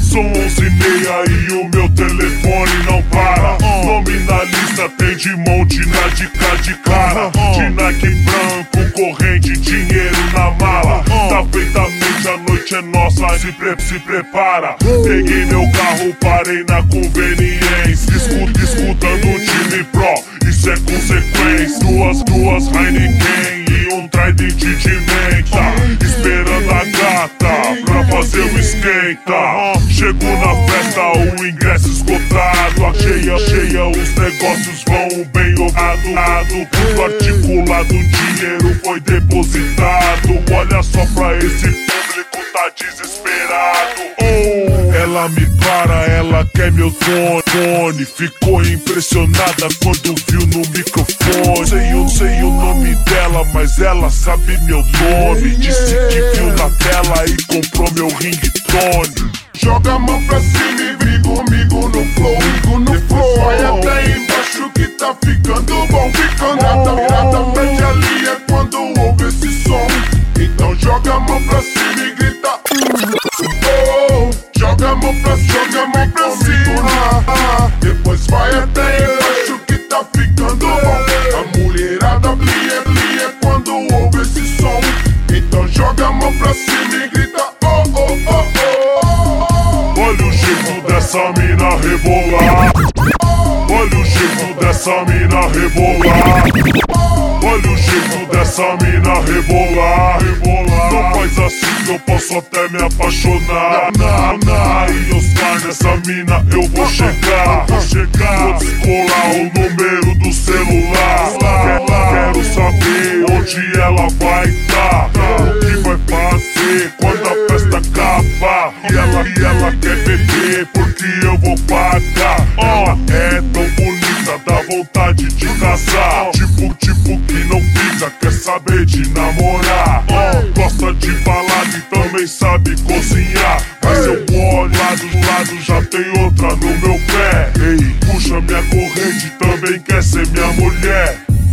São 11h30 e o meu telefone não para. Nome na lista tem de monte na dica de cara. De Nike branco, corrente, dinheiro na mala. Tá feitamente, a noite é nossa, se prepara. Peguei meu carro, parei na conveniência. Escutando o time pro, isso é consequência. Duas Heineken e um Trident de menta. Esperando a gata pra fazer o esquenta. Chego na festa, o ingresso esgotado. Cheia, os negócios vão bem ovado. Tudo articulado, o dinheiro foi depositado. Olha só pra esse público, tá desesperado. Ela me para, ela quer meu fone. Ficou impressionada quando viu no microfone. Eu sei o nome dela, mas ela sabe meu nome. Disse que viu na tela e comprou meu ringtone. Joga a mão pra cima e vem comigo no flow. Depois vai até embaixo que tá ficando bom. Virada pede ali é quando ouve esse som. Então joga a mão pra cima e grita oh. Joga a mão pra cima. Depois vai até embaixo que tá ficando bom. A mulherada blia é quando ouve esse som. Então joga a mão pra cima e grita oh, oh, oh, oh. Olha o jeito dessa mina rebolar. Olha o jeito dessa mina rebolar. Olha o jeito dessa mina rebolar. Não faz assim que eu posso até me apaixonar. Aí Oscar, nessa mina eu vou chegar. Vou descolar o número do celular. Quero saber onde ela vai estar. O que vai fazer quando a festa acabar. E ela quer beber porque eu vou pagar. Ela é tão bonita, dá vontade de casar. Tipo que não fica, quer saber de namorar. Gosta de balada e também sabe cozinhar. Mas eu olho do lado, já tem outra no meu pé. Ei, puxa minha corrente, também quer ser minha mulher.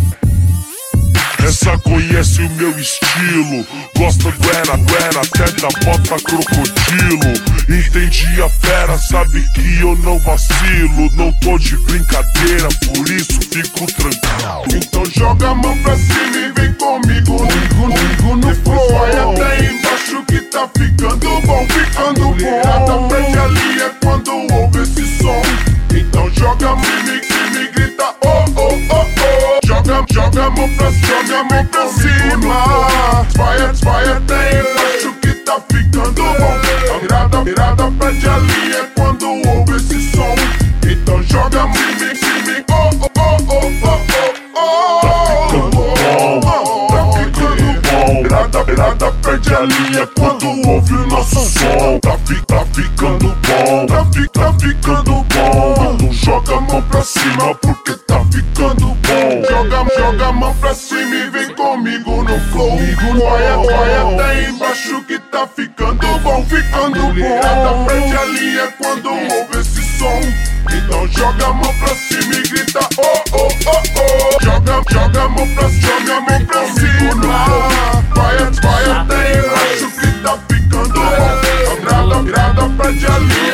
Essa conhece o meu estilo. Gosta do era, até da bota crocodilo. Entendi a fera, sabe que eu não vacilo. Não tô de brincadeira, por isso fico tranquilo. Então joga a mão pra cima e vem comigo no flow. Vai até embaixo que tá ficando bom. Mulherada pede ali é quando ouve esse som. Então joga a mão e grita oh, oh, oh, oh. Joga a mão pra cima. Vai até embaixo que tá ficando bom. A virada pede ali é quando ouve esse som. Então joga a mão e oh, oh, oh, oh, oh. Tá ficando bom. Virada pede ali é quando ouve o nosso som. Tá ficando bom. Tá ficando bom. Então joga a mão pra cima porque tá ficando bom. Joga a mão pra cima e vem comigo no flow. Vai até embaixo que tá ficando bom. Mulherada pede ali é quando ouve esse som. Então joga a mão pra cima e grita oh, oh, oh, oh. Joga a mão pra cima. Vai até embaixo que tá ficando bom. A virada pede ali